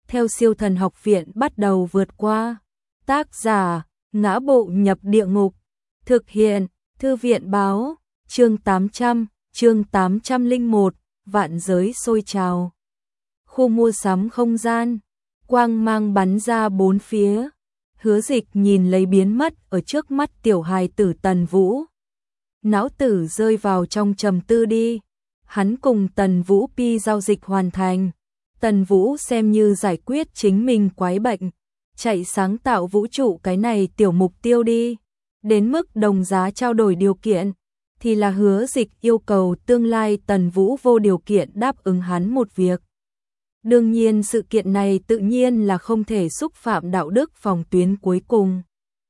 theo Siêu Thần Học Viện bắt đầu vượt qua. Tác giả: Ngã Bộ Nhập Địa Ngục. Thực hiện: Thư viện báo. Chương 801, vạn giới sôi trào. Khu mua sắm không gian, quang mang bắn ra bốn phía. Hứa Dịch nhìn lấy biến mất ở trước mắt tiểu hài tử Tần Vũ. Não tử rơi vào trong trầm tư đi. Hắn cùng Tần Vũ pi giao dịch hoàn thành. Tần Vũ xem như giải quyết chính mình quái bệnh, chạy sáng tạo vũ trụ cái này tiểu mục tiêu đi. Đến mức đồng giá trao đổi điều kiện, thì là Hứa Dịch yêu cầu tương lai Tần Vũ vô điều kiện đáp ứng hắn một việc. Đương nhiên sự kiện này tự nhiên là không thể xúc phạm đạo đức phòng tuyến cuối cùng.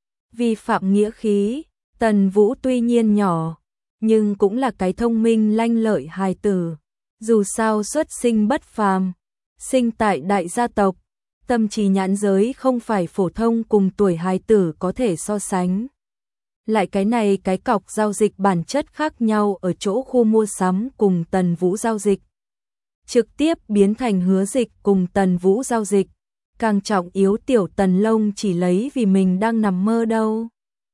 Vi phạm nghĩa khí, Tần Vũ tuy nhiên nhỏ, nhưng cũng là cái thông minh lanh lợi hài tử. Dù sao xuất sinh bất phàm, sinh tại đại gia tộc, tâm trí nhãn giới không phải phổ thông cùng tuổi hài tử có thể so sánh. Lại cái này cái cọc giao dịch bản chất khác nhau ở chỗ khu mua sắm cùng Tần Vũ giao dịch trực tiếp biến thành Hứa Dịch cùng Tần Vũ giao dịch. Càng trọng yếu tiểu Tần Lông chỉ lấy vì mình đang nằm mơ đâu.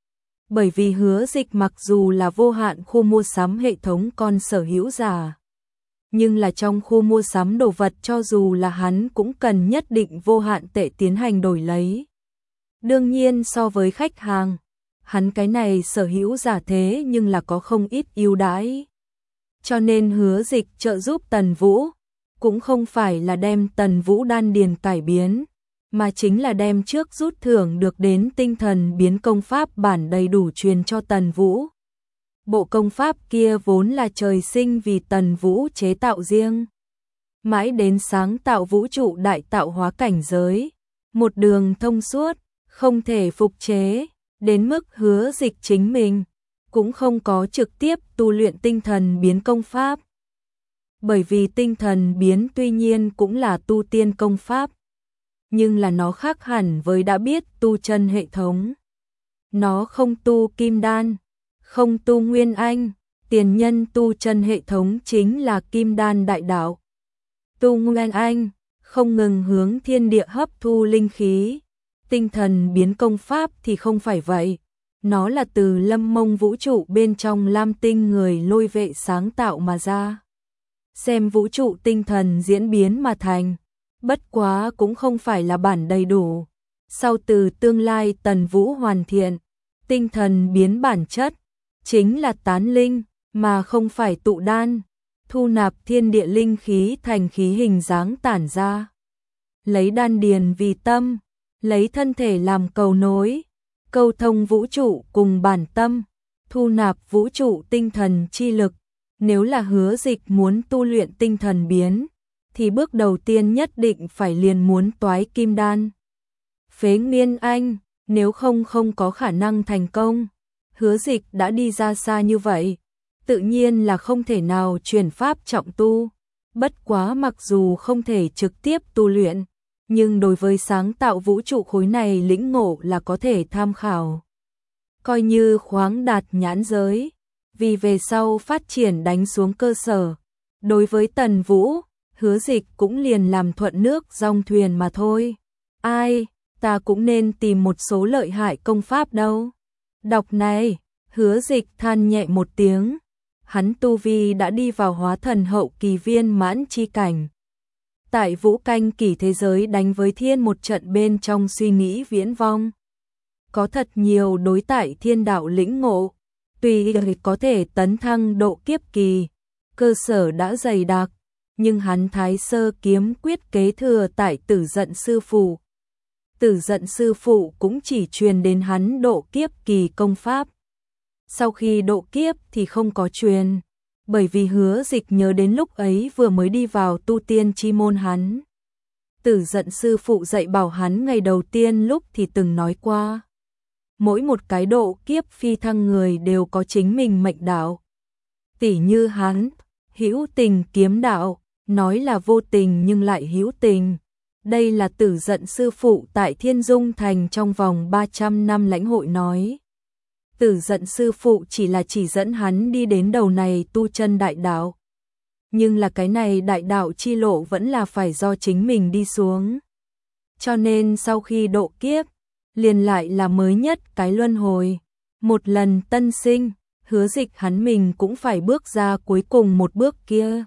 Bởi vì Hứa Dịch mặc dù là vô hạn khu mua sắm hệ thống con sở hữu giả, nhưng là trong khu mua sắm đồ vật cho dù là hắn cũng cần nhất định vô hạn tệ tiến hành đổi lấy. Đương nhiên so với khách hàng, hắn cái này sở hữu giả thế nhưng là có không ít ưu đãi. Cho nên Hứa Dịch trợ giúp Tần Vũ cũng không phải là đem Tần Vũ đan điền cải biến, mà chính là đem trước rút thưởng được đến tinh thần biến công pháp bản đầy đủ truyền cho Tần Vũ. Bộ công pháp kia vốn là trời sinh vì Tần Vũ chế tạo riêng. Mãi đến sáng tạo vũ trụ đại tạo hóa cảnh giới, một đường thông suốt, không thể phục chế, đến mức Hứa Dịch chính mình cũng không có trực tiếp tu luyện tinh thần biến công pháp. Bởi vì tinh thần biến tuy nhiên cũng là tu tiên công pháp, nhưng là nó khác hẳn với đã biết tu chân hệ thống. Nó không tu kim đan, không tu nguyên anh, tiền nhân tu chân hệ thống chính là kim đan đại đạo. Tu nguyên anh, không ngừng hướng thiên địa hấp thu linh khí. Tinh thần biến công pháp thì không phải vậy. Nó là từ Lâm Mông vũ trụ bên trong Lam Tinh người lôi vệ sáng tạo mà ra. Xem vũ trụ tinh thần diễn biến mà thành, bất quá cũng không phải là bản đầy đủ. Sau từ tương lai Tần Vũ hoàn thiện, tinh thần biến bản chất, chính là tán linh, mà không phải tụ đan, thu nạp thiên địa linh khí thành khí hình dáng tản ra. Lấy đan điền vì tâm, lấy thân thể làm cầu nối, câu thông vũ trụ cùng bản tâm, thu nạp vũ trụ tinh thần chi lực. Nếu là Hứa Dịch muốn tu luyện tinh thần biến, thì bước đầu tiên nhất định phải liền muốn toái kim đan. Phế nguyên anh, nếu không có khả năng thành công. Hứa Dịch đã đi ra xa như vậy, tự nhiên là không thể nào chuyển pháp trọng tu. Bất quá mặc dù không thể trực tiếp tu luyện, nhưng đối với sáng tạo vũ trụ khối này lĩnh ngộ là có thể tham khảo. Coi như khoáng đạt nhãn giới, vì về sau phát triển đánh xuống cơ sở. Đối với Tần Vũ, Hứa Dịch cũng liền làm thuận nước dòng thuyền mà thôi. Ai, ta cũng nên tìm một số lợi hại công pháp đâu. Đọc này, Hứa Dịch than nhẹ một tiếng. Hắn tu vi đã đi vào hóa thần hậu kỳ viên mãn chi cảnh. Tại vũ canh kỳ thế giới đánh với thiên một trận bên trong suy nghĩ viễn vong. Có thật nhiều đối tại thiên đạo lĩnh ngộ. Tuy có thể tấn thăng độ kiếp kỳ, cơ sở đã dày đặc, nhưng hắn Thái Sơ kiếm quyết kế thừa tại Tử Dận sư phụ. Tử Dận sư phụ cũng chỉ truyền đến hắn độ kiếp kỳ công pháp. Sau khi độ kiếp thì không có truyền, bởi vì Hứa Dịch nhớ đến lúc ấy vừa mới đi vào tu tiên chi môn hắn. Tử Dận sư phụ dạy bảo hắn ngày đầu tiên lúc thì từng nói qua. Mỗi một cái độ kiếp phi thăng người đều có chính mình mệnh đạo. Tỉ như hắn, hữu tình kiếm đạo, nói là vô tình nhưng lại hữu tình. Đây là Tử Dận sư phụ tại Thiên Dung Thành trong vòng 300 năm lãnh hội nói. Tử Dận sư phụ chỉ là chỉ dẫn hắn đi đến đầu này tu chân đại đạo. Nhưng là cái này đại đạo chi lộ vẫn là phải do chính mình đi xuống. cho nên sau khi độ kiếp, liền lại là mới nhất cái luân hồi. Một lần tân sinh, Hứa Dịch hắn mình cũng phải bước ra cuối cùng một bước kia.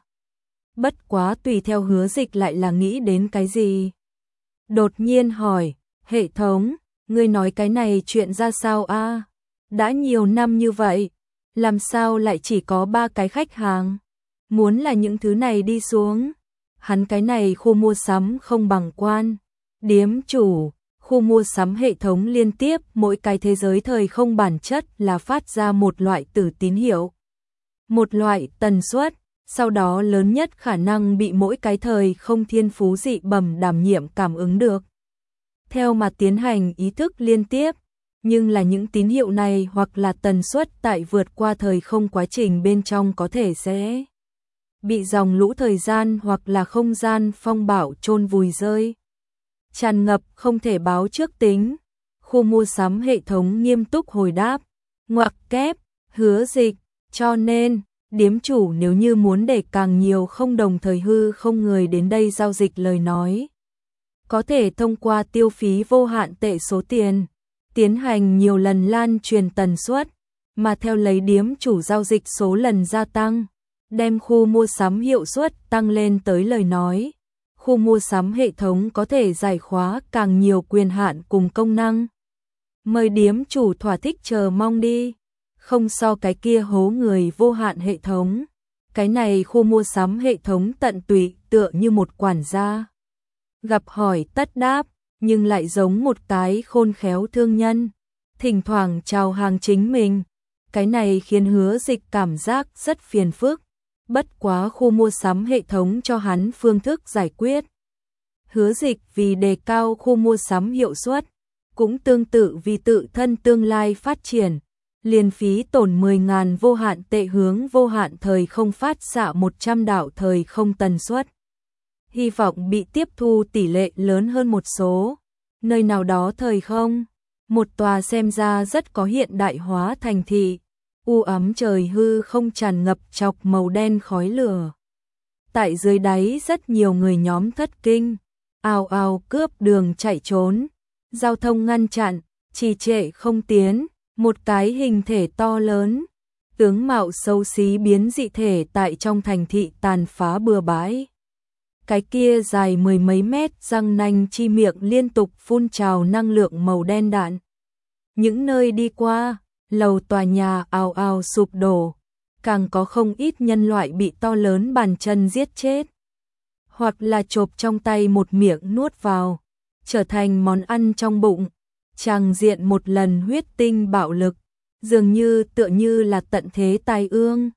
Bất quá tùy theo Hứa Dịch lại là nghĩ đến cái gì. Đột nhiên hỏi, hệ thống, ngươi nói cái này chuyện ra sao a? Đã nhiều năm như vậy, làm sao lại chỉ có 3 cái khách hàng? Muốn là những thứ này đi xuống, hắn cái này khu mua sắm không bằng quan. Điếm chủ, khu mua sắm hệ thống liên tiếp mỗi cái thế giới thời không bản chất là phát ra một loại tử tín hiệu. Một loại tần suất, sau đó lớn nhất khả năng bị mỗi cái thời không thiên phú dị bẩm đảm nhiệm cảm ứng được. Theo mà tiến hành ý thức liên tiếp, nhưng là những tín hiệu này hoặc là tần suất tại vượt qua thời không quá trình bên trong có thể sẽ bị dòng lũ thời gian hoặc là không gian phong bạo chôn vùi rơi. Tràn ngập không thể báo trước tính. Khu mua sắm hệ thống nghiêm túc hồi đáp. Ngoặc kép, Hứa Dịch, cho nên, điếm chủ nếu như muốn để càng nhiều không đồng thời hư không người đến đây giao dịch lời nói, có thể thông qua tiêu phí vô hạn tệ số tiền, tiến hành nhiều lần lan truyền tần suất, mà theo lấy điếm chủ giao dịch số lần gia tăng, đem khu mua sắm hiệu suất tăng lên tới lời nói. Khu mua sắm hệ thống có thể giải khóa càng nhiều quyền hạn cùng công năng. Mời điếm chủ thỏa thích chờ mong đi. Không so cái kia hố người vô hạn hệ thống. Cái này khu mua sắm hệ thống tận tụy tựa như một quản gia. Gặp hỏi tất đáp, nhưng lại giống một cái khôn khéo thương nhân. Thỉnh thoảng chào hàng chính mình. Cái này khiến Hứa Dịch cảm giác rất phiền phức. Bất quá khu mua sắm hệ thống cho hắn phương thức giải quyết. Hứa Dịch vì đề cao khu mua sắm hiệu suất, cũng tương tự vì tự thân tương lai phát triển, liền phí tổn 10.000 vô hạn tệ hướng vô hạn thời không phát xạ 100 đạo thời không tần suất. Hy vọng bị tiếp thu tỷ lệ lớn hơn một số. Nơi nào đó thời không, một tòa xem ra rất có hiện đại hóa thành thị. U ấm trời hư không tràn ngập chọc màu đen khói lửa. Tại dưới đáy rất nhiều người nhóm thất kinh, ào ào cướp đường chạy trốn, giao thông ngăn chặn, trì trệ không tiến, một cái hình thể to lớn, tướng mạo xấu xí biến dị thể tại trong thành thị tàn phá bừa bãi. Cái kia dài 10 mấy mét răng nanh chi miệng liên tục phun trào năng lượng màu đen đạn. Những nơi đi qua, lầu tòa nhà ào ào sụp đổ, càng có không ít nhân loại bị to lớn bàn chân giết chết, hoặc là chộp trong tay một miệng nuốt vào, trở thành món ăn trong bụng. Tràng diện một lần huyết tinh bạo lực, dường như tựa như là tận thế tai ương.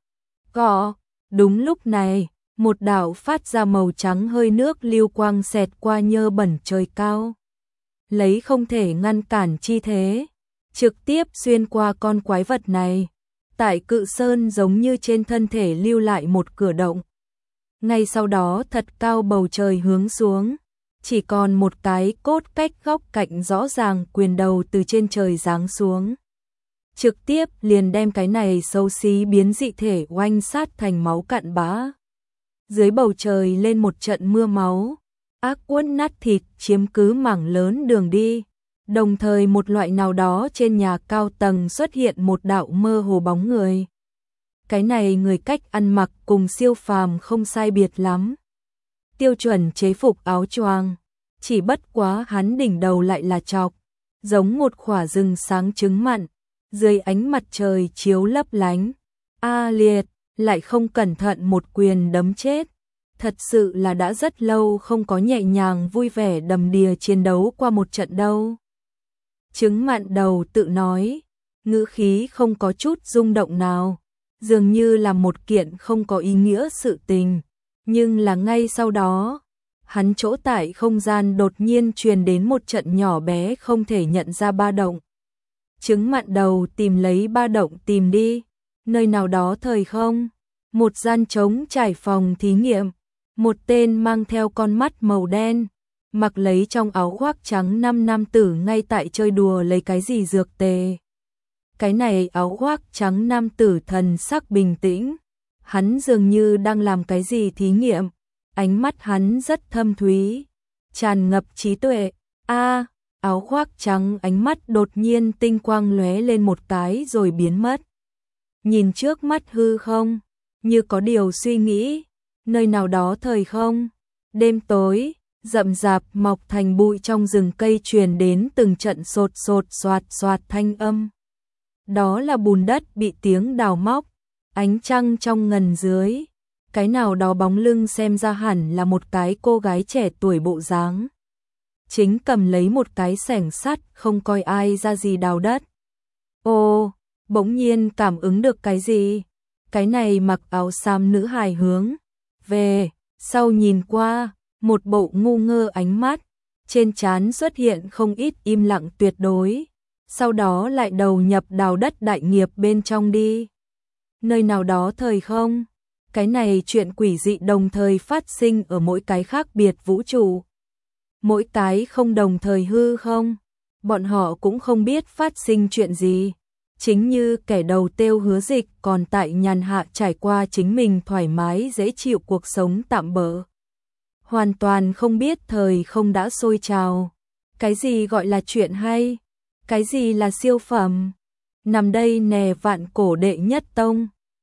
Đúng lúc này, một đạo phát ra màu trắng hơi nước lưu quang xẹt qua nhơ bẩn trời cao, lấy không thể ngăn cản chi thế, trực tiếp xuyên qua con quái vật này, tại cự sơn giống như trên thân thể lưu lại một cửa động. Ngay sau đó thật cao bầu trời hướng xuống, chỉ còn một cái cốt cách góc cạnh rõ ràng quyền đầu từ trên trời giáng xuống. Trực tiếp liền đem cái này xấu xí biến dị thể oanh sát thành máu cặn bã. Dưới bầu trời lên một trận mưa máu, ác quất nát thịt chiếm cứ mảng lớn đường đi. Đồng thời một loại nào đó trên nhà cao tầng xuất hiện một đạo mơ hồ bóng người. Cái này người cách ăn mặc cùng siêu phàm không sai biệt lắm. Tiêu chuẩn chế phục áo choàng, chỉ bất quá hắn đỉnh đầu lại là chọc, giống một quả rừng sáng trứng mặn, dưới ánh mặt trời chiếu lấp lánh. Liệt, lại không cẩn thận một quyền đấm chết. Thật sự là đã rất lâu không có nhẹ nhàng vui vẻ đầm đìa chiến đấu qua một trận đâu. Trứng mặn đầu tự nói, ngữ khí không có chút rung động nào, dường như là một kiện không có ý nghĩa sự tình. Nhưng là ngay sau đó, hắn chỗ tại không gian đột nhiên truyền đến một trận nhỏ bé không thể nhận ra ba động. Trứng mặn đầu tìm lấy ba động tìm đi, nơi nào đó thời không, một gian trống trải phòng thí nghiệm, một tên mang theo con mắt màu đen, mặc lấy trong áo khoác trắng 5 nam tử ngay tại chơi đùa lấy cái gì dược tề. Cái này áo khoác trắng nam tử thần sắc bình tĩnh, hắn dường như đang làm cái gì thí nghiệm, ánh mắt hắn rất thâm thúy, tràn ngập trí tuệ, A, áo khoác trắng, ánh mắt đột nhiên tinh quang lóe lên một cái rồi biến mất. Nhìn trước mắt hư không, như có điều suy nghĩ, nơi nào đó thời không, đêm tối, rậm rạp mọc thành bụi, trong rừng cây truyền đến từng trận sột sột soạt soạt thanh âm. Đó là bùn đất bị tiếng đào móc, ánh trăng trong ngần dưới, cái nào đó bóng lưng xem ra hẳn là một cái cô gái trẻ tuổi bộ dáng. Chính cầm lấy một cái xẻng sắt, không coi ai ra gì đào đất. Ô, bỗng nhiên cảm ứng được cái gì? Cái này mặc áo xám nữ hài hướng về sau nhìn qua, một bộ ngu ngơ ánh mắt, trên trán xuất hiện không ít im lặng tuyệt đối, sau đó lại đầu nhập đào đất đại nghiệp bên trong đi. Nơi nào đó thời không, cái này chuyện quỷ dị đồng thời phát sinh ở mỗi cái khác biệt vũ trụ. Mỗi cái không đồng thời hư không, bọn họ cũng không biết phát sinh chuyện gì. Chính như kẻ đầu tiêu Hứa Dịch còn tại nhàn hạ trải qua chính mình thoải mái dễ chịu cuộc sống tạm bợ. Hoàn toàn không biết thời không đã sôi trào. Cái gì gọi là chuyện hay? Cái gì là siêu phẩm? Nằm đây nè, vạn cổ đệ nhất tông.